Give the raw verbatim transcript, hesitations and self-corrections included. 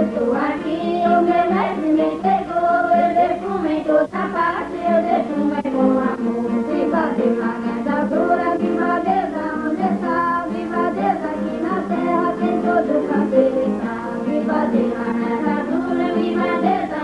estou aqui, o meu mestre me pegou, eu defumei toda parte, eu defumei com amor. Viva Deus na grande altura, viva Deus aonde está, viva Deus aqui na terra, tem todo canto ele está. Viva Deus na grande altura, viva Deus